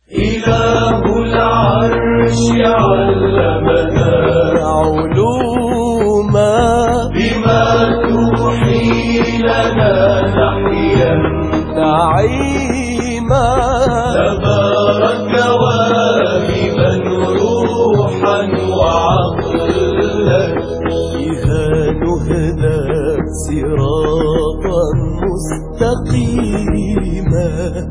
إله العرش علمنا علوما بما توحي لنا نحيا نعيما تبارك واهبا روحا وعقلا بها نهدى صراطا مستقيما.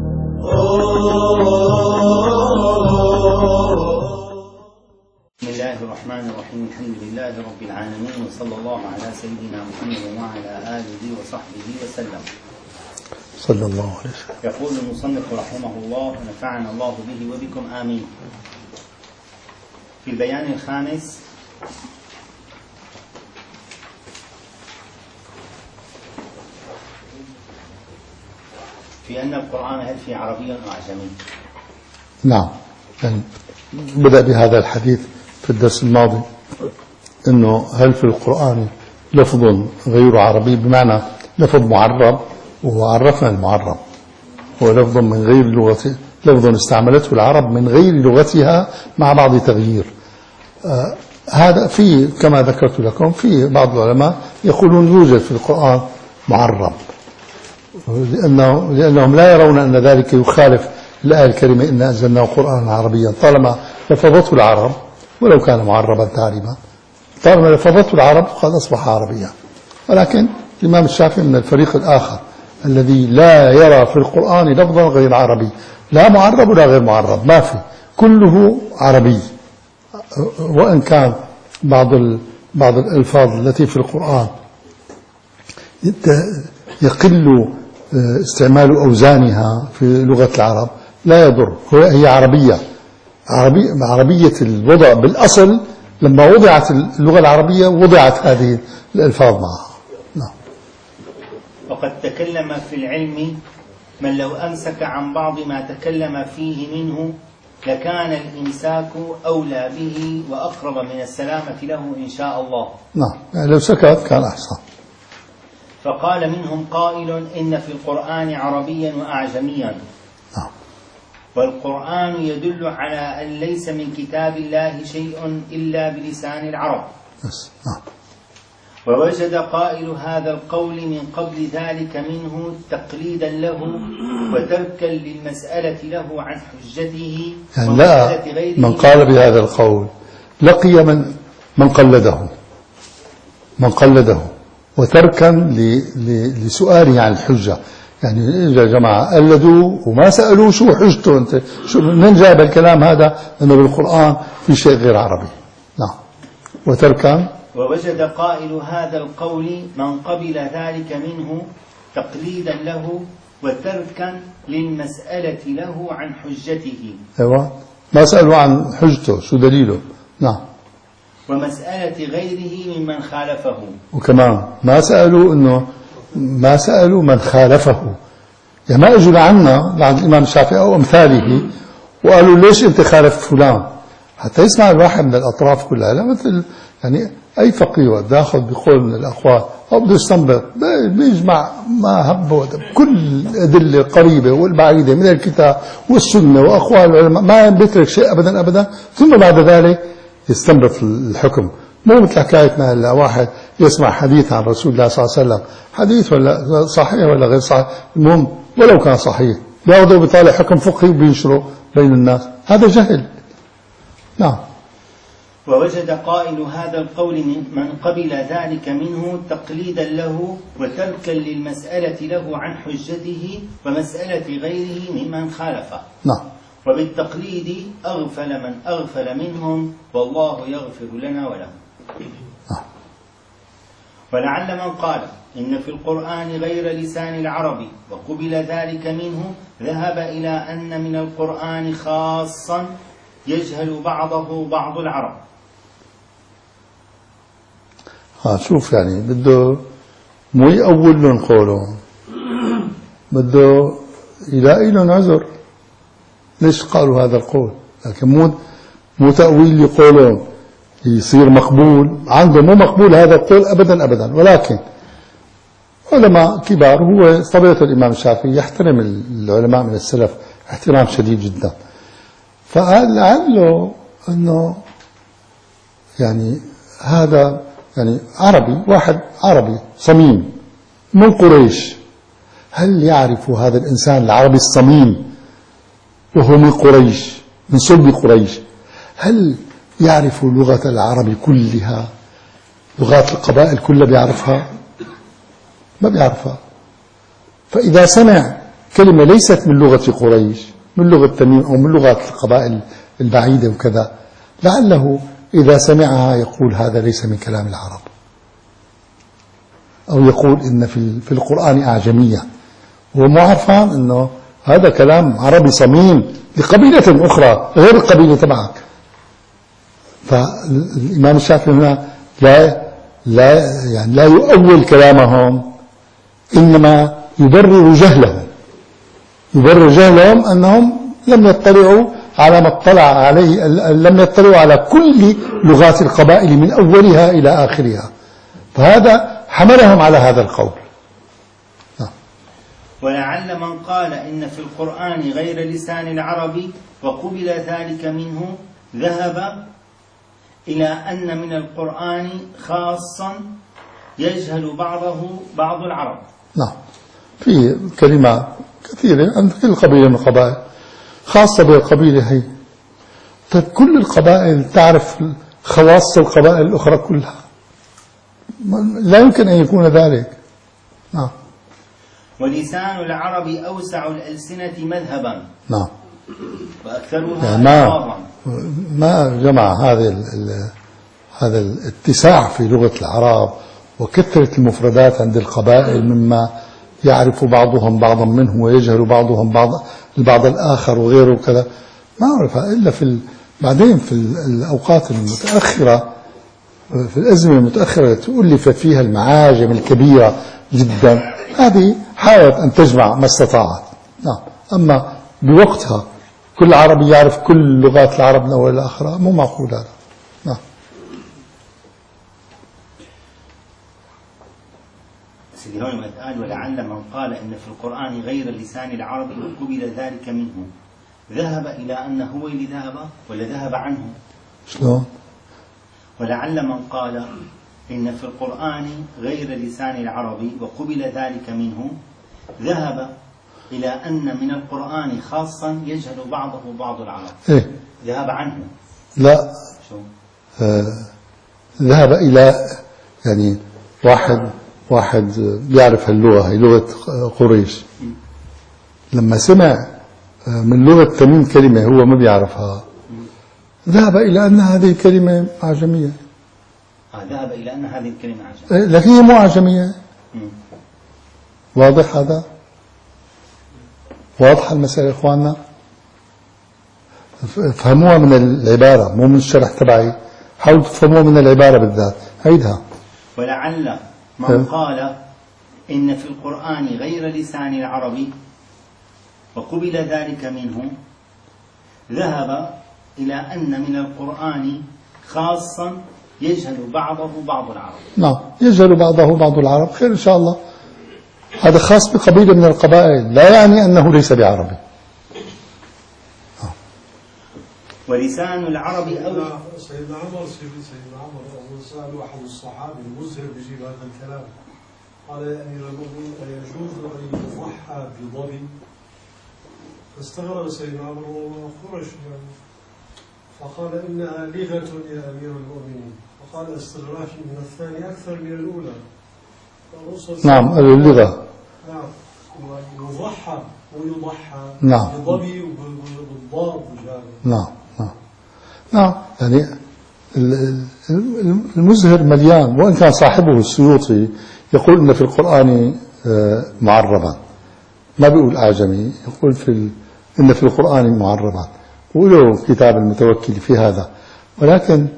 بسم الله الرحمن الرحيم. الحمد لله رب العالمين، وصلى الله على سيدنا محمد وعلى آله وصحبه وسلم. صلى الله عليه وسلم. يقول المصنف رحمه الله ونفعنا الله به وبكم آمين. في البيان الخامس في أن القرآن هل في عربي أو أعجمي؟ نعم، يعني بدأ بهذا الحديث في الدرس الماضي، أنه هل في القرآن لفظ غير عربي، بمعنى لفظ معرب، وعرفنا المعرب هو لفظ من غير لغة، لفظ استعملته العرب من غير لغتها مع بعض تغيير. هذا في كما ذكرت لكم في بعض العلماء يقولون يوجد في القرآن معرب، لأنهم لا يرون أن ذلك يخالف الآية الكريمة إن أنزلناه قرآنا عربيا، طالما لفظته العرب ولو كان معربا تعريبا، طالما لفظته العرب قد أصبح عربيا. ولكن الإمام الشافعي من الفريق الآخر الذي لا يرى في القرآن لفظا غير عربي، لا معرب ولا غير معرب، ما في، كله عربي. وإن كان بعض الألفاظ التي في القرآن يقل استعمال أوزانها في لغة العرب لا يضر، هي عربية الوضع بالأصل. لما وضعت اللغة العربية وضعت هذه الألفاظ معها. نعم. وقد تكلم في العلم من لو أمسك عن بعض ما تكلم فيه منه لكان الإمساك أولى به وأقرب من السلامة له إن شاء الله. نعم، يعني لو سكت كان أحسن. فقال منهم قائل إن في القرآن عربيا وأعجميا. نعم. والقرآن يدل على أن ليس من كتاب الله شيء إلا بلسان العرب. نعم. ووجد قائل هذا القول من قبل ذلك منه تقليدا له وتركا للمسألة له عن حجته يعني لا، من قال بهذا القول لقي من قلده وتركا لسؤاله عن الحجة. يعني يا جماعة قلدوا وما سألوا شو حجته، انت شو من جاب الكلام هذا انه بالقرآن في شيء غير عربي. نعم. وتركا، ووجد قائل هذا القول من قبل ذلك منه تقليدا له وتركا للمسألة له عن حجته. ايوه، ما سألوا عن حجته شو دليله. نعم. ومسألة غيره ممن خالفه. وكمان ما سألوا من خالفه، يعني ما اجوا لعنا لعند الإمام الشافعي أو أمثاله وقالوا ليش أنت خالف فلان، حتى يسمع الواحد من الأطراف كلها. لا، مثل يعني أي فقيه وقت ياخذ بقول من الأقوال أو بده يستنبط بيجمع ما هب ودب كل الأدلة القريبة والبعيدة من الكتاب والسنة وأقوال العلماء، ما بيترك شيء أبدا أبدا، ثم بعد ذلك يستنبط الحكم. مو مثل حكايتنا هلا واحد يسمع حديث عن رسول الله صلى الله عليه وسلم، حديث ولا صحيح ولا غير صحيح، المهم ولو كان صحيح بياخذوا بيطالع حكم فقهي وبينشره بين الناس، هذا جهل. نعم. ووجد قائل هذا القول من قبل ذلك منه تقليدا له وتركا للمسألة له عن حجته ومسألة غيره ممن خالفه. نعم. وبالتقليد أغفل من أغفل منهم والله يغفر لنا ولهم. ولعل من قال إن في القرآن غير لسان العرب وقبل ذلك منه ذهب إلى أن من القرآن خاصا يجهل بعضه بعض العرب. شوف، يعني بده مو يأول لهم قولهم، بده يلاقي لهم عذر ليش قالوا هذا القول، لكن مو تأويل لقولهم يصير مقبول عندهم، مو مقبول هذا القول أبدا أبدا. ولكن علماء كبار، هو طبيعة الإمام الشافعي يحترم العلماء من السلف احترام شديد جدا، فقال لعله أنه يعني هذا يعني عربي، واحد عربي صميم من قريش، هل يعرف هذا الإنسان العربي الصميم وهو من قريش، من صلب قريش، هل يعرف لغة العرب كلها، لغات القبائل كلها بيعرفها؟ ما بيعرفها. فإذا سمع كلمة ليست من لغة قريش، من لغة تميم أو من لغات القبائل البعيدة وكذا، لعله إذا سمعها يقول هذا ليس من كلام العرب، أو يقول إن في القرآن أعجمية، هو مو عارفان إنه هذا كلام عربي صميم لقبيلة أخرى غير القبيلة تبعك. فالإمام الشافعي هنا لا يؤول كلامهم، إنما يبرر جهلهم، يبرر جهلهم أنهم لم يطلعوا على ما اطلع عليه، لم يطلعوا على كل لغات القبائل من أولها إلى آخرها، فهذا حملهم على هذا القول. ولعل من قال إن في القرآن غير لسان العرب وقبل ذلك منه ذهب إلى أن من القرآن خاصا يجهل بعضه بعض العرب. نعم، في كلمات كثيرة عند كل قبيلة من القبائل، خاصة بالقبيلة هي. طيب كل القبائل تعرف خواص القبائل الأخرى كلها؟ لا يمكن أن يكون ذلك. نعم. ولسان العرب أوسع الألسنة مذهبا. نعم. وأكثرها يعني ما جمع هذا الاتساع في لغة العرب وكثرة المفردات عند القبائل مما يعرف بعضهم بعضا منه ويجهل بعضهم البعض الآخر وغيره وكذا، ما عرفها إلا بعدين في الأوقات المتأخرة، في الأزمة المتأخرة التي ألفت فيها المعاجم الكبيرة جدا، هذه حاولت أن تجمع ما استطاعت. نعم. أما بوقتها كل عربي يعرف كل لغات العرب من أول لآخرها، مو معقول هذا. نعم. سيدي هون قال ولعل من قال إن في القرآن غير لسان العرب وقبل ذلك منه ذهب إلى أن هو اللي ذهب ولا ذهب عنه؟ شلون؟ ولعل من قال إن في القرآن غير لسان العرب وقبل ذلك منه ذهب إلى أن من القرآن خاصا يجهل بعضه بعض العرب. إيه؟ ذهب عنه؟ لا. شو؟ ذهب إلى يعني واحد بيعرف اللغة، هي لغة قريش، لما سمع من لغة تميم كلمة هو ما بيعرفها، ذهب إلى أن هذه الكلمة أعجمية. ذهب إلى أن هذه الكلمة أعجمية، لكن هي مو أعجمية. واضح هذا؟ واضحة المسألة إخواننا؟ فهموها من العبارة مو من الشرح تبعي، حاولوا تفهموها من العبارة بالذات. عيدها. ولعل من قال إن في القرآن غير لسان العرب وقبل ذلك منه ذهب إلى أن من القرآن خاصا يجهل بعضه بعض العرب. نعم، يجهل بعضه بعض العرب، خير إن شاء الله. هذا خاص بقبيلة من القبائل، لا يعني أنه ليس بعربي. ولسان العرب سيدنا عمر سأل أحد الصحابة المزهر بجيب هذا الكلام، قال يا أمير المؤمنين أيجوز أن يضحى بضبي؟ فاستغرب سيدنا عمر وخرج فقال إنها لغة يا أمير المؤمنين، فقال استغراف من الثاني أكثر من الأولى. نعم، اللغة. نعم، يضحى ويضحى. نعم. بضبي وبالضاد وجابه. نعم. نعم، يعني المزهر مليان، وإن كان صاحبه السيوطي يقول إن في القرآن معربا، ما بيقول أعجمي، يقول إن في القرآن معربا، وله كتاب المتوكل في هذا، ولكن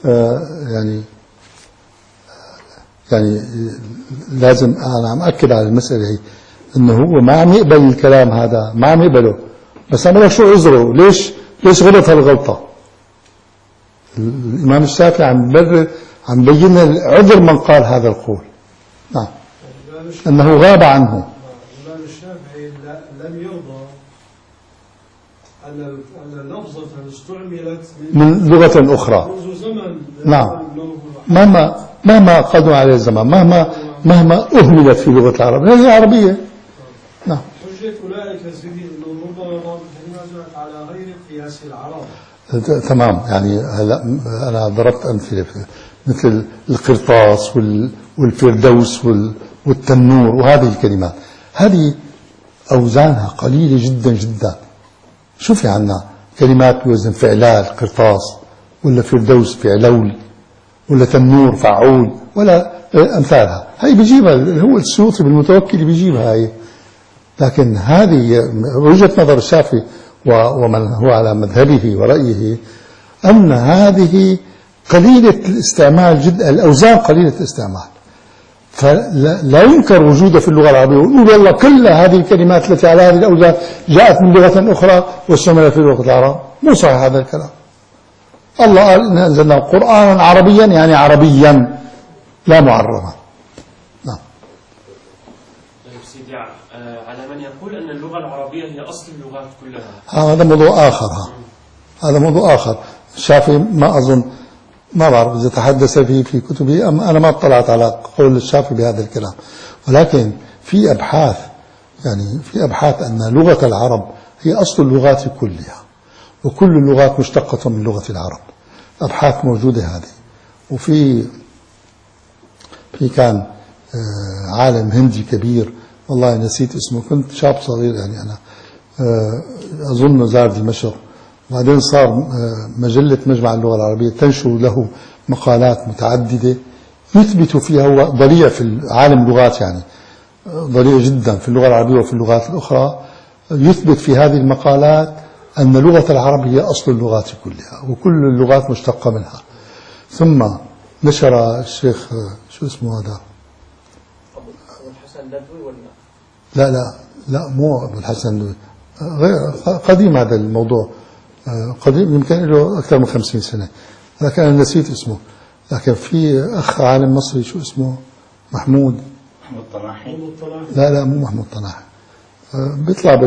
يعني لازم أنا عم أكد على المسألة هي، إنه هو ما عم يقبل الكلام هذا، ما عم يقبله، بس عم يقول شو عذره، ليش غلط هالغلطة. الإمام الشافعي عم بين عذر من قال هذا القول. نعم، أنه غاب عنه. الإمام الشافعي لم يرضى أن أن اللفظة استعملت من لغة أخرى. منذ زمن. نعم. مهما قدم عليه الزمان، مهما أهملت في لغة العرب، هي عربية. نعم. حجة أولئك سيدي أنه ربما بعض الكلمات جاءت على غير قياس العرب. تمام. يعني هلا أنا ضربت أمثلة مثل القرطاس والفردوس والتنور، وهذه الكلمات هذه أوزانها قليلة جدا جدا. شوفي عنا كلمات بوزن فعلال قرطاس، ولا فردوس فعلول، ولا تنور فعول، ولا أمثالها. هي بيجيبها هو السيوطي بالمتوكل بيجيبها هي. لكن هذه وجهة نظر الشافعي ومن هو على مذهبه ورأيه أن هذه قليلة الاستعمال جدا، الأوزان قليلة الاستعمال، فلا ينكر وجوده في اللغة العربية. ونقول والله كل هذه الكلمات التي على هذه الأوزان جاءت من لغة أخرى واستعملت في لغة العرب. مو صحيح هذا الكلام. الله قال إن أنزلنا قرآنا عربيا، يعني عربيا لا معربا. نعم. طيب سيدي، على من يقول أن اللغة العربية هي أصل اللغات كلها، هذا موضوع آخر. هذا موضوع آخر. الشافعي ما أظن، ما بعرف إذا تحدث فيه في كتبه أم أنا ما اطلعت على قول الشافعي بهذا الكلام، ولكن في أبحاث، يعني في أبحاث أن لغة العرب هي أصل اللغات كلها، وكل اللغات مشتقة من لغة العرب. أبحاث موجودة هذه. وفي كان عالم هندي كبير، والله نسيت اسمه، كنت شاب صغير يعني أنا، أظن زار دمشق، وبعدين صار مجلة مجمع اللغة العربية تنشر له مقالات متعددة يثبت فيها، هو ضليع في عالم اللغات، يعني ضليع جدا في اللغة العربية وفي اللغات الأخرى، يثبت في هذه المقالات أن لغة العرب هي أصل اللغات كلها، وكل اللغات مشتقة منها. ثم نشر الشيخ شو اسمه هذا، أبو الحسن الندوي ولا؟ لا مو أبو الحسن الندوي، غير قديم هذا الموضوع، قديم يمكن له أكثر من 50 سنة، لكن أنا نسيت اسمه. لكن في أخ عالم مصري شو اسمه، محمود طناحي. لا مو محمود طناحي، بيطلع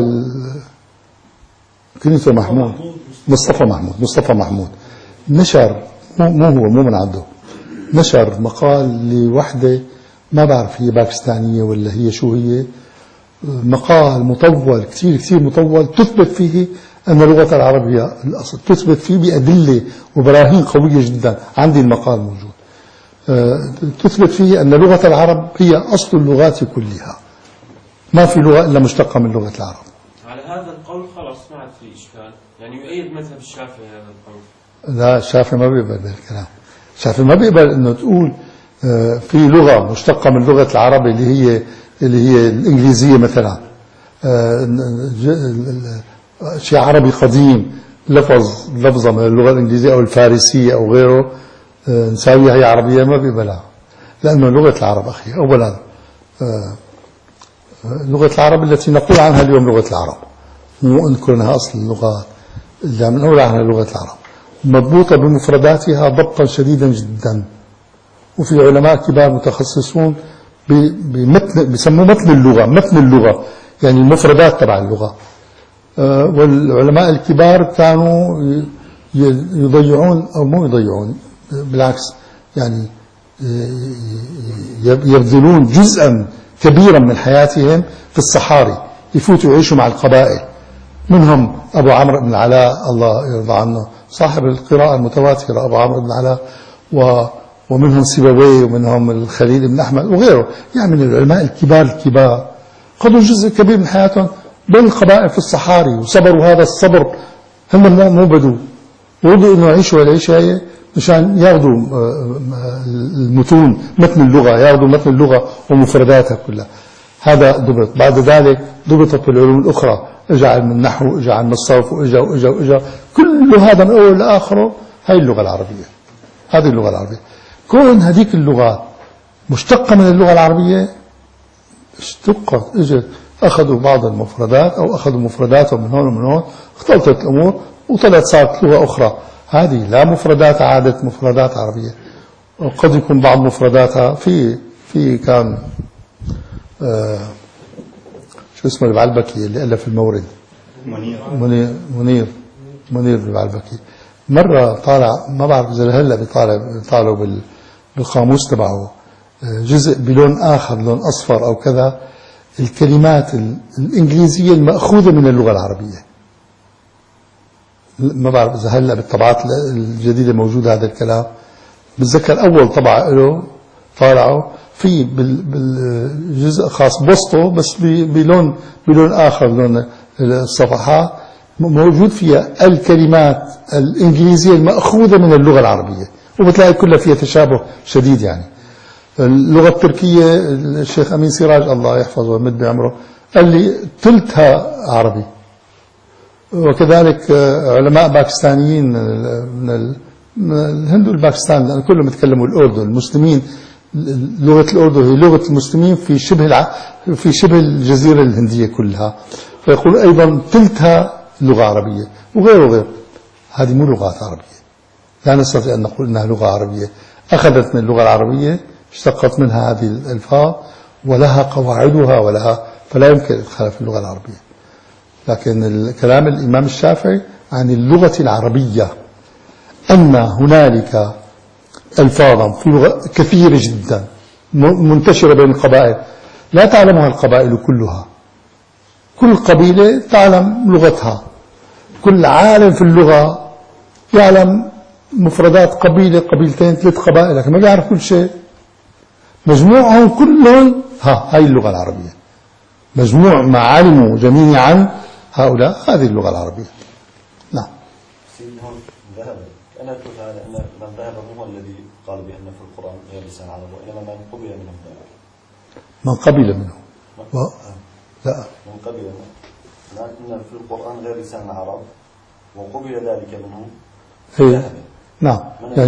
كنيته محمود، مصطفى محمود نشر، مو من عنده، نشر مقال لوحدة ما بعرف هي باكستانية ولا هي شو هي، مقال مطول كثير مطول تثبت فيه أن لغة العرب هي الأصل، تثبت فيه بأدلة وبراهين قوية جدا. عندي المقال موجود. تثبت فيه أن لغة العرب هي أصل اللغات كلها، ما في لغة إلا مشتقة من لغة العرب. على هذا القول خلاص ما عاد في إشكال، يعني يؤيد مذهب الشافعي هذا القول. لا، الشافعي ما بيقبل بالكلام. الشافعي ما بيقبل إنه تقول في لغة مشتقة من لغة العرب اللي هي الإنجليزية مثلا، شيء عربي قديم لفظة من اللغة الإنجليزية أو الفارسية أو غيره نساويها هي عربية، ما بيقبلها، لأنه لغة العرب أخي أولا لغة العرب التي نقول عنها اليوم لغة العرب، مو نذكر أنها أصل اللغات، اللي نقول عنها لغة العرب مضبوطة بمفرداتها ضبطا شديدا جدا. وفي علماء كبار متخصصون بيسموه متن اللغة، يعني المفردات تبع اللغة. والعلماء الكبار كانوا يضيعون أو مو يضيعون، بالعكس يعني يبذلون جزءا كبيرا من حياتهم في الصحاري، يفوتوا يعيشوا مع القبائل. منهم أبو عمرو بن العلاء الله يرضى عنه، صاحب القراءة المتواترة أبو عمرو بن العلاء، ومنهم سيبويه، ومنهم الخليل بن أحمد وغيره، يعني من العلماء الكبار قضوا جزء كبير من حياتهم بين القبائل في الصحاري، وصبروا هذا الصبر. هم مو بدو ورضوا انه يعيشوا هالعيشه هي مشان ياخذوا المتون متن اللغه، ياخذوا متن اللغه ومفرداتها كلها. هذا ضبط. بعد ذلك ضبطت العلوم الاخرى، اجى علم النحو، اجى علم الصرف، واجى كل هذا من اوله لاخره. هاي اللغه العربيه، هذه اللغه العربيه. كون هذيك اللغات مشتقه من اللغه العربيه، اشتقت، اجت أخذوا بعض المفردات أو أخذوا مفرداتهم من هون ومن هون، اختلطت الأمور وطلعت صارت لغة أخرى. هذه لا مفردات عادت مفردات عربية، وقد يكون بعض مفرداتها في كان شو اسمه البعلبكي اللي ألف المورد، منير منير بن البكي مرة طالع، ما بعرف إذا هلا بيطالعوا بالقاموس تبعه جزء بلون آخر، لون أصفر أو كذا، الكلمات الإنجليزية المأخوذة من اللغة العربية. ما بعرف إذا هلا بالطبعات الجديدة موجود هذا الكلام. بتذكر أول طبعة له طالعه في بالجزء خاص بوسطه بس بلون آخر، لون الصفحات موجود فيها الكلمات الإنجليزية المأخوذة من اللغة العربية، وبتلاقي كلها فيها تشابه شديد. يعني اللغة التركية الشيخ أمين سراج الله يحفظه ويمد بعمره قال لي ثلثها عربي، وكذلك علماء باكستانيين من الهند والباكستان، لأن كلهم يتكلموا الأردن. المسلمين لغة الأردن هي لغة المسلمين في شبه الجزيرة الهندية كلها، فيقول أيضا ثلثها لغة عربية وغيره. هذه مو لغات عربية، لا نستطيع أن نقول أنها لغة عربية، أخذت من اللغة العربية، اشتقت منها هذه الألفاظ ولها قواعدها فلا يمكن إدخالها في اللغة العربية. لكن كلام الإمام الشافعي عن اللغة العربية أن هنالك ألفاظا في لغة كثيرة جدا منتشرة بين القبائل لا تعلمها القبائل كلها، كل قبيلة تعلم لغتها، كل عالم في اللغة يعلم مفردات قبيلة قبيلتين 3 قبائل، لكن ما بيعرف كل شيء. مجموعهم كلهم هاي اللغة العربية، مجموع ما علموا جميعا هؤلاء هذه اللغة العربية. نعم. سيدهم ذهب، أنا أقول هذا أن من ذهب هو الذي قال بأن في القرآن غير لسان العرب، وإنما من قبل منهم ذلك. من قبل منهم لا من قبل منهم، لأن في القرآن غير لسان العرب وقبل ذلك منهم ذهب. نعم.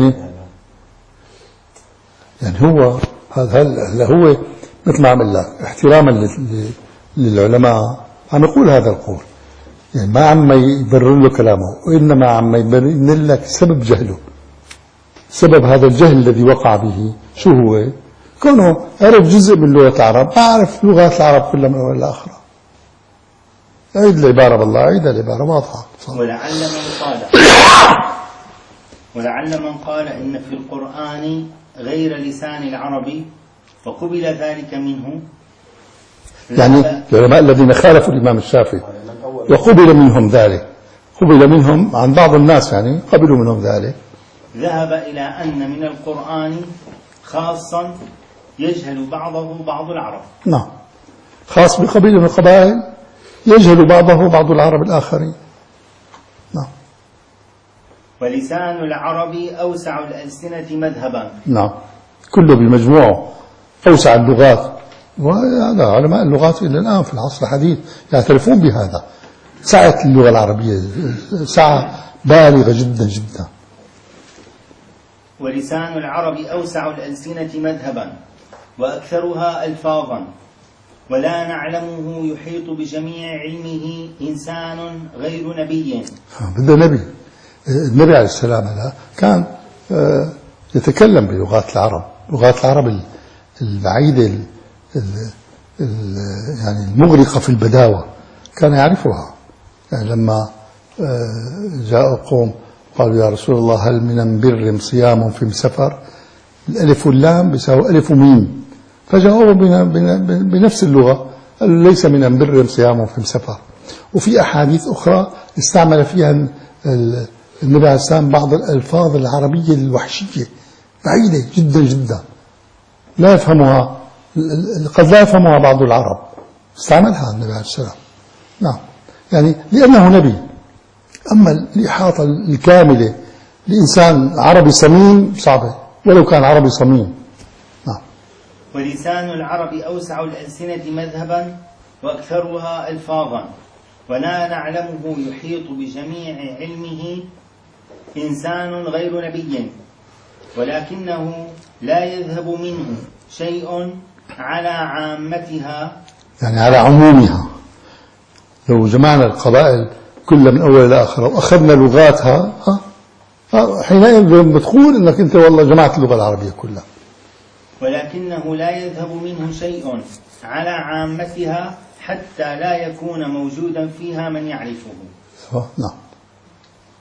يعني هو هذا هو مثل ما عمل لك احتراما للعلماء عم يقول هذا القول، يعني ما عم يبرر له كلامه، وإنما عم يبين لك سبب جهله، سبب هذا الجهل الذي وقع به شو هو؟ كونه عرف جزء من لغة العرب، ما عرف لغات العرب كلها من أول لآخرها. عيد العبارة بالله، عيد العبارة واضحة. ولعل من قال إن في القرآن غير لسان العرب فقبل ذلك منه، يعني العلماء الذين خالفوا الإمام الشافعي وقبل منهم ذلك، قبل منهم عن بعض الناس، يعني قبلوا منهم ذلك، ذهب إلى أن من القرآن خاصا يجهل بعضه بعض العرب. نعم، خاص بقبيلة من القبائل يجهل بعضه بعض العرب الآخرين. نعم. ولسان العرب أوسع الألسنة مذهبا. نعم، كله بمجموعه أوسع اللغات، وهذا علماء اللغات إلى الآن في العصر الحديث يعترفون بهذا، سعة اللغة العربية سعة بالغة جدا جدا. ولسان العرب أوسع الألسنة مذهبا وأكثرها ألفاظا، ولا نعلمه يحيط بجميع علمه إنسان غير نبي. بده نبي. النبي عليه السلام هذا كان يتكلم بلغات العرب، لغات العرب البعيدة يعني المغرقة في البداوة كان يعرفها. يعني لما جاء قوم قالوا يا رسول الله هل من بر صيام في سفر، الألف واللام بيساوي ألف وميم، فجاءوا بنفس اللغة قالوا ليس من بر صيام في سفر. وفي أحاديث أخرى استعمل فيها النبي عليه السلام بعض الألفاظ العربية الوحشية بعيدة جدا جدا لا يفهمها، قد لا يفهمها بعض العرب، استعملها النبي عليه السلام. نعم، يعني لأنه نبي. أما الإحاطة الكاملة لإنسان عربي صميم صعبة ولو كان عربي صميم. نعم. ولسان العرب أوسع الألسنة مذهبا وأكثرها ألفاظا، ولا نعلمه يحيط بجميع علمه إنسان غير نبي، ولكنه لا يذهب منه شيء على عامتها، يعني على عمومها. لو جمعنا القبائل كلها من أول إلى آخر وأخذنا لغاتها حينئذ بتقول أنك أنت والله جمعت اللغة العربية كلها. ولكنه لا يذهب منه شيء على عامتها حتى لا يكون موجودا فيها من يعرفه. نعم.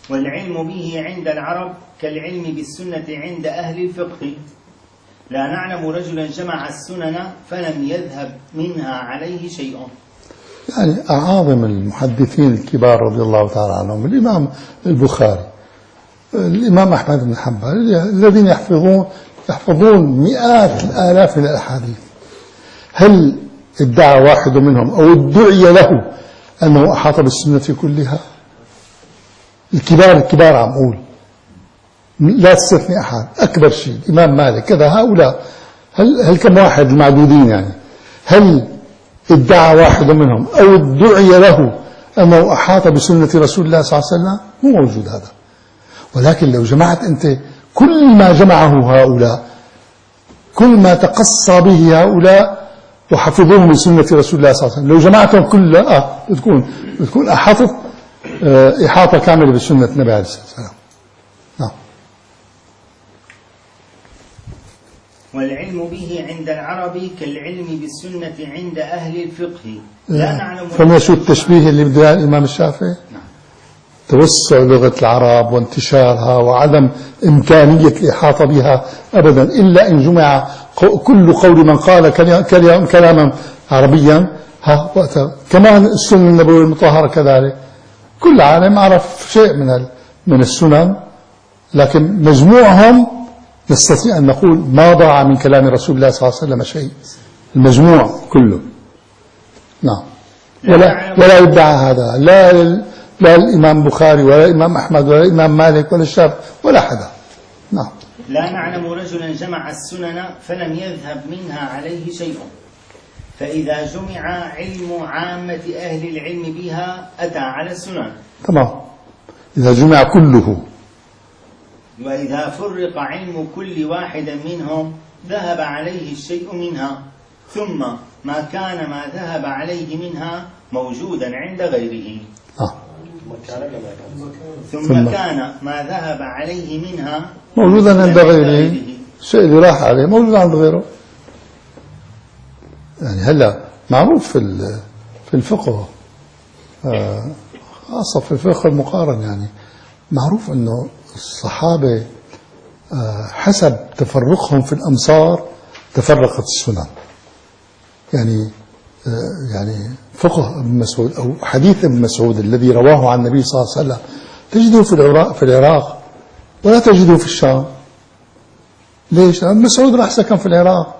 والعلم به عند العرب كالعلم بالسنة عند أهل الفقه، لا نعلم رجلا جمع السنن فلم يذهب منها عليه شيء. يعني أعاظم المحدثين الكبار رضي الله تعالى عنهم الإمام البخاري، الإمام أحمد بن حنبل، الذين يحفظون مئات الآلاف من الأحاديث، هل ادعى واحد منهم أو ادعي له أنه أحاط بالسنة كلها؟ الكبار عم أقول، لا تستثني أحد، أكبر شيء الإمام مالك كذا، هؤلاء هل كم واحد المعدودين يعني، هل ادعى واحد منهم أو ادعي له أنه أحاط بسنة رسول الله صلى الله عليه وسلم؟ مو موجود هذا. ولكن لو جمعت أنت كل ما جمعه هؤلاء، كل ما تقصى به هؤلاء وحفظوه من سنة رسول الله صلى الله عليه وسلم، لو جمعتهم كلها بتكون أحاطت إحاطة كاملة بسنة النبي عليه الصلاة والسلام. نعم. والعلم به عند العرب كالعلم بالسنة عند أهل الفقه، لا نعلم. فما شو التشبيه اللي بده الإمام الشافعي؟ توسع لغة العرب وانتشارها وعدم إمكانية الإحاطة بها أبدا، إلا إن جمع كل قول من قال كلاما عربيا. كمان السنة النبوية المطهرة كذلك، كل عالم عرف شيء من السنن، لكن مجموعهم نستطيع أن نقول ما ضاع من كلام رسول الله صلى الله عليه وسلم شيء، المجموع كله. نعم. ولا يدعى هذا لا الإمام بخاري ولا الإمام أحمد ولا الإمام مالك ولا الشافعي ولا حدا. نعم. لا نعلم رجلا جمع السنن فلم يذهب منها عليه شيء، فإذا جمع علم عامة أهل العلم بها أتى على السنن. تمام، إذا جمع كله. وإذا فرق علم كل واحد منهم ذهب عليه الشيء منها، ثم ما كان ما ذهب عليه منها موجودا عند غيره. ثم كان ما ذهب عليه منها موجودا عند غيره، الشيء اللي راح عليه موجود عند غيره. يعني هلا معروف في الفقه، خاصة في الفقه المقارن، يعني معروف أنه الصحابة حسب تفرقهم في الأمصار تفرقت السنن. يعني فقه ابن مسعود أو حديث ابن مسعود الذي رواه عن النبي صلى الله عليه وسلم تجده في العراق ولا تجده في الشام. ليش؟ ابن مسعود راح سكن في العراق،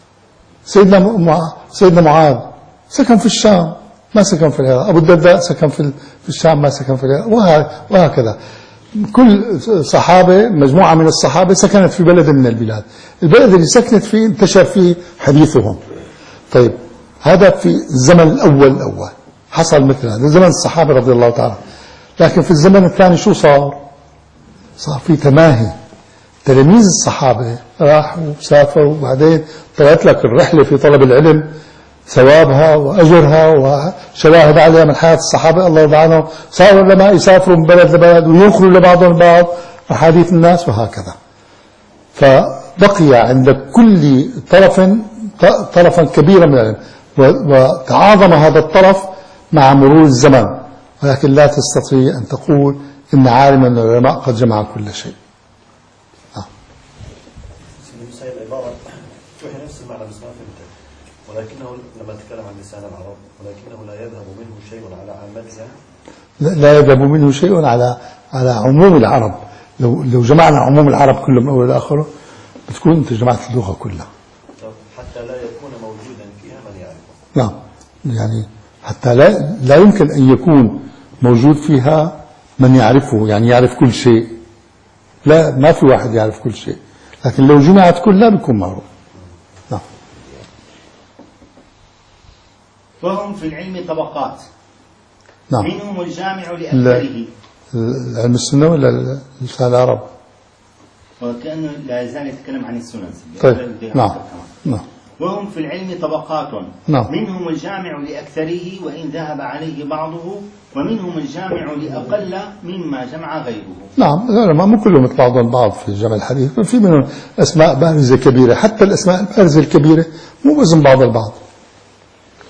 سيدنا معاذ سكن في الشام ما سكن في العراق، أبو الدرداء سكن في الشام ما سكن في العراق، وهكذا. كل صحابة، مجموعة من الصحابة سكنت في بلد من البلاد، البلد اللي سكنت فيه انتشر فيه حديثهم. طيب هذا في الزمن الأول حصل مثل هذا، زمن الصحابة رضي الله تعالى. لكن في الزمن الثاني شو صار في تماهي. تلاميذ الصحابة راحوا وسافروا، وبعدين طلعت لك الرحلة في طلب العلم ثوابها وأجرها وشواهد عليها من حياة الصحابة الله يرضى عنهم. صاروا العلماء يسافروا من بلد لبلد وينقلوا لبعضهم البعض أحاديث الناس وهكذا. فبقي عند كل طرفا كبيرا من العلم، وتعاظم هذا الطرف مع مرور الزمن، ولكن لا تستطيع أن تقول إن عالما من العلماء قد جمع كل شيء. العبارة توحي نفس المعنى بس ما فهمته، ولكنه لما تكلم عن لسان العرب ولكنه لا يذهب منه شيء على عامتها. لا يذهب منه شيء على عموم العرب. لو جمعنا عموم العرب كلهم من أول إلى آخره بتكون أنت جمعت اللغة كلها. حتى لا يكون موجودا فيها من يعرفه. نعم، يعني حتى لا يمكن أن يكون موجود فيها من يعرفه، يعني يعرف كل شيء. لا، ما في واحد يعرف كل شيء، لكن لو جمعت كلها بيكون معروف. نعم. وهم في العلم طبقات. نعم. منهم الجامع لأكثره. علم السنة ولا لسان العرب؟ وكأنه لا يزال يتكلم عن السنن. طيب. نعم. وهم في العلم طبقات. نعم. منهم الجامع لأكثره وإن ذهب عليه بعضه، ومنهم الجامع لأقل مما جمع غيره. نعم، العلماء مو كلهم مثل بعض في جمع الحديث، في منهم أسماء بارزة كبيرة، حتى الأسماء البارزة الكبيرة مو وزن بعض البعض.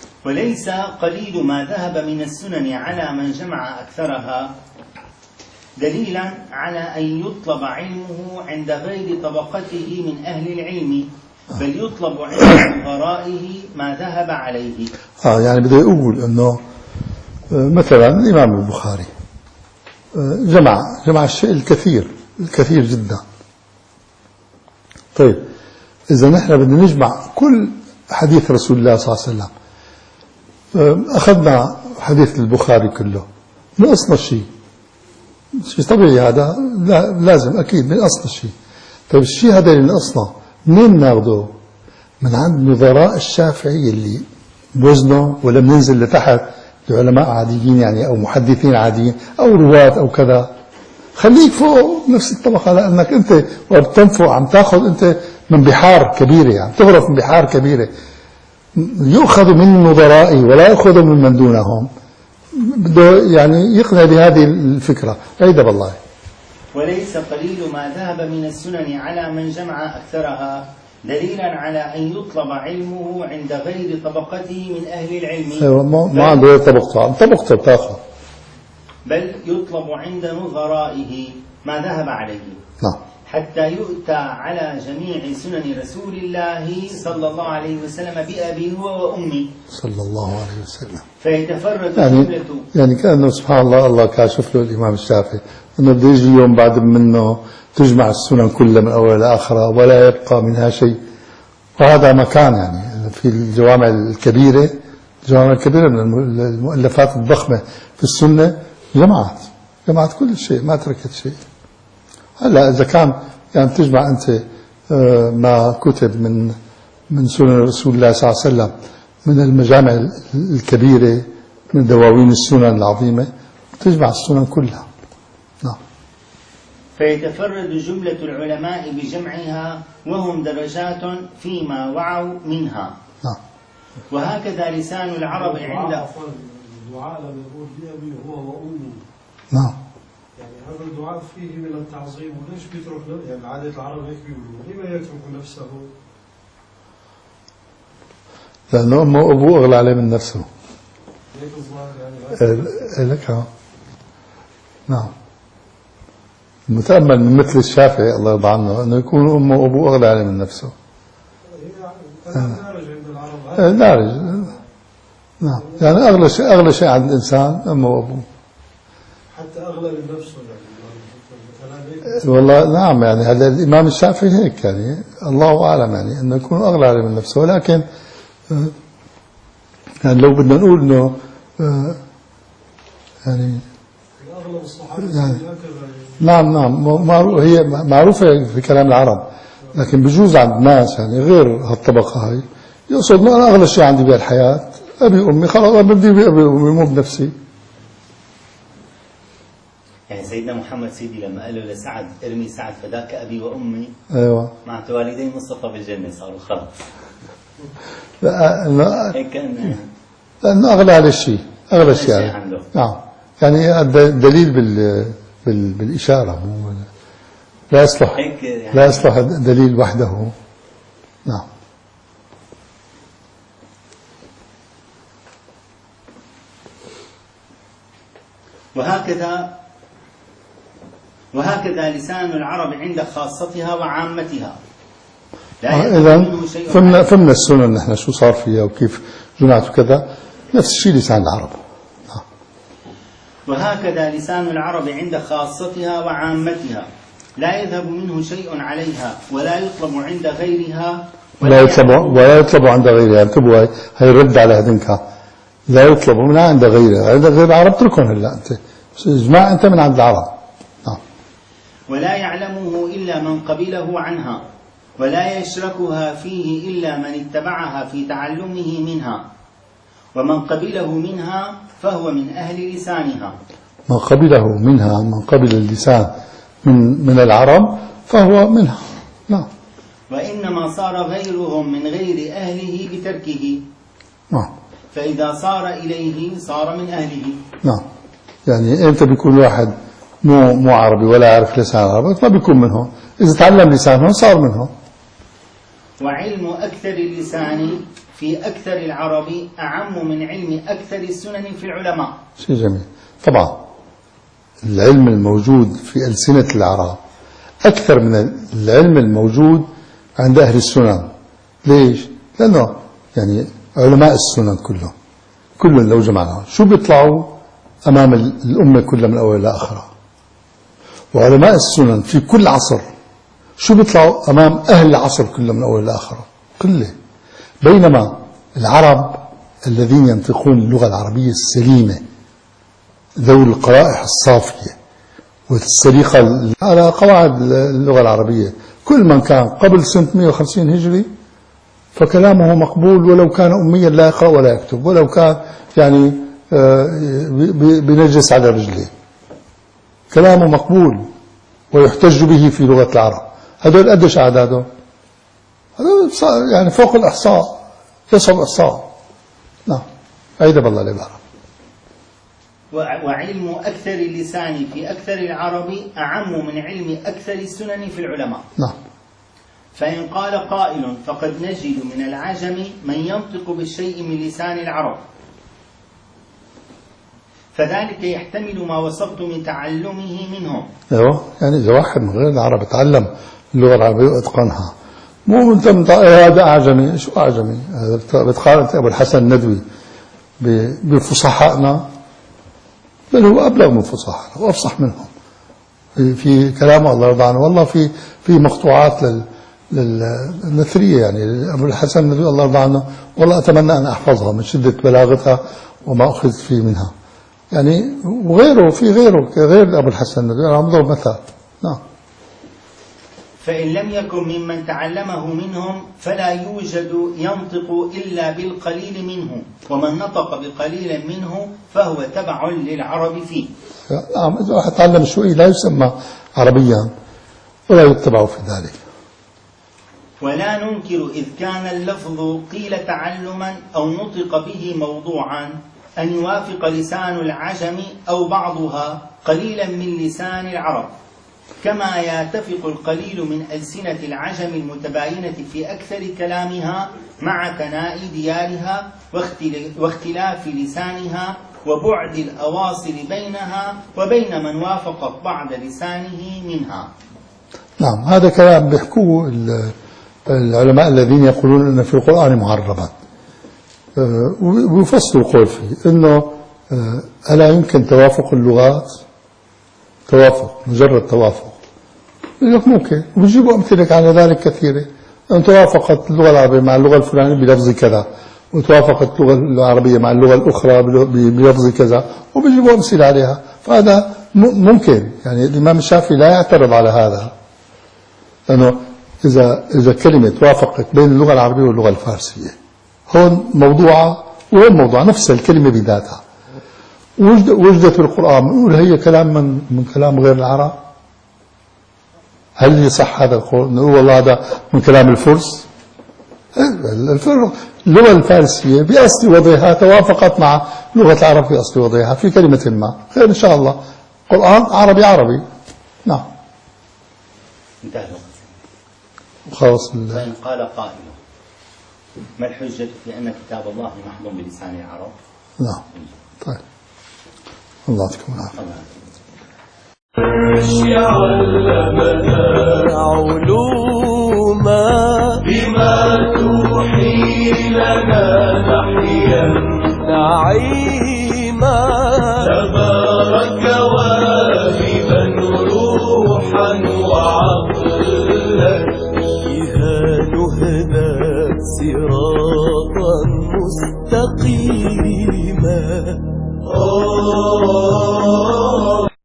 وليس قليل ما ذهب من السنن على من جمع أكثرها، دليلا على أن يطلب علمه عند غير طبقته من أهل العلم، بل يطلب عند غرائه ما ذهب عليه. يعني بدي أقول أنه مثلا الإمام البخاري جمع الشيء الكثير جدا. طيب إذا نحن بدنا نجمع كل حديث رسول الله صلى الله عليه وسلم، أخذنا حديث البخاري كله، نقصنا شيء طبيعي، هذا لازم أكيد نقصنا شيء. طيب الشيء هذا اللي نقصنا منين ناخده؟ من عند نظراء الشافعي اللي بوزنه، ولا بننزل لتحت لعلماء عاديين يعني، أو محدثين عاديين أو رواة أو كذا. خليك فوق نفس الطبقة، لأنك أنت وقت تنفق عم تاخذ أنت من بحار كبيرة، يعني تغرف من بحار كبيرة. يؤخذ من نظرائي ولا يأخذ من من دونهم. بده يعني يقنع بهذه الفكرة. عيدة بالله. وليس قليل ما ذهب من السنن على من جمع أكثرها دليلا على أن يطلب علمه عند غير طبقته من أهل العلم. أيوة، ما عنده غير طبقته بتاخذ، بل يطلب عند نظرائه ما ذهب عليه. نعم. حتى يؤتى على جميع سنن رسول الله صلى الله عليه وسلم بأبي هو وأمي صلى الله عليه وسلم. فيتفرد يعني كأنه سبحان الله كاشف له الإمام الشافعي أنه بده يجي يوم بعد منه تجمع السنن كلها من أول لآخرها ولا يبقى منها شيء. وهذا مكان يعني في الجوامع الكبيرة من المؤلفات الضخمة في السنة، جمعت كل شيء، ما تركت شيء. هلا إذا كان يعني تجمع أنت ما كتب من سنن رسول الله صلى الله عليه وسلم من المجامع الكبيرة، من دواوين السنن العظيمة، تجمع السنن كلها. نعم. فيتفرد جملة العلماء بجمعها وهم درجات فيما وعوا منها. نعم. وهكذا لسان العرب عند الدعاء لما يقول بأبي هو وأمي. نعم. يعني هذا الدعاء فيه من التعظيم، وليش بيترك يعني عادة العرب هيك بيقولوا، لما يترك نفسه؟ لأنه أمه وأبوه أغلى عليه من نفسه. هيك الظاهر يعني. لك نعم. المتأمل من مثل الشافعي الله يرضى عنه أنه يكون أمه وأبوه أغلى عليه من نفسه. دارج عند العرب. دارج. نعم. يعني أغلى شيء عند الإنسان أمه وأبوه. حتى أغلى من نفسه يعني. والله نعم، يعني هذا الإمام الشافعي هيك يعني، الله أعلم يعني أنه يكون أغلى عليه من نفسه. ولكن يعني لو بدنا نقول أنه يعني أغلب الصحابة يعني نعم هي معروفة في كلام العرب، لكن بجوز عند الناس يعني غير هالطبقة هاي يقصد أنه أنا أغلى شيء عندي بالحياة أبي وأمي، خلاص أنا بدي بأبي وأمي مو بنفسي. يعني سيدنا محمد سيدي لما قال له لسعد ارمي سعد فداك أبي وأمي، أيوة، مع والدي مصطفى بالجنة صاروا خلاص. هيك لأنه أغلى على الشيء، أغلى شيء عنده. نعم. يعني الدليل بالإشارة، لا يصلح يعني لا يصلح دليل وحده. نعم. وهكذا لسان العرب عند خاصتها وعامتها. إذا فهمنا السنن نحن شو صار فيها وكيف جمعت وكذا، نفس الشيء لسان العرب. وهكذا لسان العرب عند خاصتها وعامتها لا يذهب منه شيء عليها ولا يطلب عند غيرها ولا يطلب عند غيرها. انتبهوا، هي الرد على هذنك، لا يطلب منها عند غيرها. عند غير العرب اتركهم هلا، انت اجماع انت من عند العرب. ولا يعلمه إلا من قبله عنها ولا يشركها فيه إلا من اتبعها في تعلمه منها، ومن قبله منها فهو من أهل لسانها. من قبله منها، من قبل اللسان من العرب فهو منها. نعم. وإنما صار غيرهم من غير أهله بتركه. نعم. فإذا صار إليه صار من أهله. نعم. يعني أنت بيكون واحد مو عربي ولا يعرف لسان العرب ما بيكون منهم، إذا تعلم لسانهم صار منهم. وعلم أكثر اللسان في أكثر العرب أعم من علم أكثر السنن في العلماء. شيء جميل. طبعا العلم الموجود في ألسنة العرب أكثر من العلم الموجود عند أهل السنن. ليش؟ لأنه يعني علماء السنن كلهم لو جمعناهم شو بيطلعوا أمام الأمة كلها من أول إلى آخرها، وعلماء السنن في كل عصر شو بيطلعوا أمام أهل العصر كله من أول إلى آخره كله. بينما العرب الذين ينطقون اللغة العربية السليمة ذوي القرائح الصافية والسليقة على قواعد اللغة العربية، كل من كان قبل سنة 150 هجري فكلامه مقبول، ولو كان أميا لا يقرأ ولا يكتب، ولو كان يعني بنجس على رجليه، كلامه مقبول ويحتج به في لغة العرب. هذول قديش أعدادهم؟ هذول يعني فوق الإحصاء، يصعب إحصاء. نعم، أيضا بالله العبارة. وعلم أكثر اللسان في أكثر العرب أعم من علم أكثر السنن في العلماء. نعم. فإن قال قائل فقد نجد من العجم من ينطق بالشيء من لسان العرب، فذلك يحتمل ما وصفت من تعلمه منهم. ايوه، يعني إذا واحد من غير العرب تعلم اللغة العربية واتقنها، مو انت هذا أعجمي. شو أعجمي؟ بتقارن أبو الحسن الندوي بفصحائنا؟ بل هو أبلغ من فصحائنا وأفصح منهم في كلامه الله يرضى عنه. والله في مقطوعات للنثرية، يعني أبو الحسن الندوي الله يرضى عنه، والله أتمنى أن أحفظها من شدة بلاغتها وما أخذ فيه منها. يعني وغيره، في غير أبو الحسن الندوي، أنا أضرب مثال. نعم. فإن لم يكن ممن تعلمه منهم فلا يوجد ينطق إلا بالقليل منه، ومن نطق بقليل منه فهو تبع للعرب فيه. نعم، إذا واحد تعلم شوي لا يسمى عربيا ولا يتبع في ذلك. ولا ننكر إذ كان اللفظ قيل تعلما أو نطق به موضوعا أن يوافق لسان العجم أو بعضها قليلا من لسان العرب، كما يتفق القليل من ألسنة العجم المتباينة في أكثر كلامها مع ثناء ديارها واختلاف لسانها وبعد الأواصر بينها وبين من وافقت بعض لسانه منها. نعم، هذا كلام بيحكوه العلماء الذين يقولون أن في القرآن معربات، ويفصلوا القول فيه أنه ألا يمكن توافق اللغات؟ توافق، مجرد توافق. يقول لك ممكن، وبيجيبوا أمثلة على ذلك كثيرة. أن توافقت اللغة العربية مع اللغة الفلانية بلفظ كذا، وتوافقت اللغة العربية مع اللغة الأخرى بلفظ كذا، وبيجيبوا أمثلة عليها. فهذا ممكن، يعني الإمام الشافعي لا يعترض على هذا، لأنه إذا كلمة توافقت بين اللغة العربية واللغة الفارسية، هون موضوعة وهون موضوع، نفس الكلمة بذاتها وجدت في القرآن، نقول هي كلام من كلام غير العرب؟ هل يصح هذا القول؟ نقول والله هذا من كلام الفرس؟ اللغة الفارسية بأصل وضعها توافقت مع لغة العرب في أصل وضعها في كلمة ما، خير إن شاء الله. قرآن عربي. نعم. انتهى. خلاص. فإن قال قائل ما الحجة في أن كتاب الله محض بلسان العرب؟ نعم. طيب، الله يعطيكم العافية. علمنا علوما بما توحي لنا نحيا نعيما، تبارك واهبا روحا وعقلا، بها نهدى صراطا مستقيما.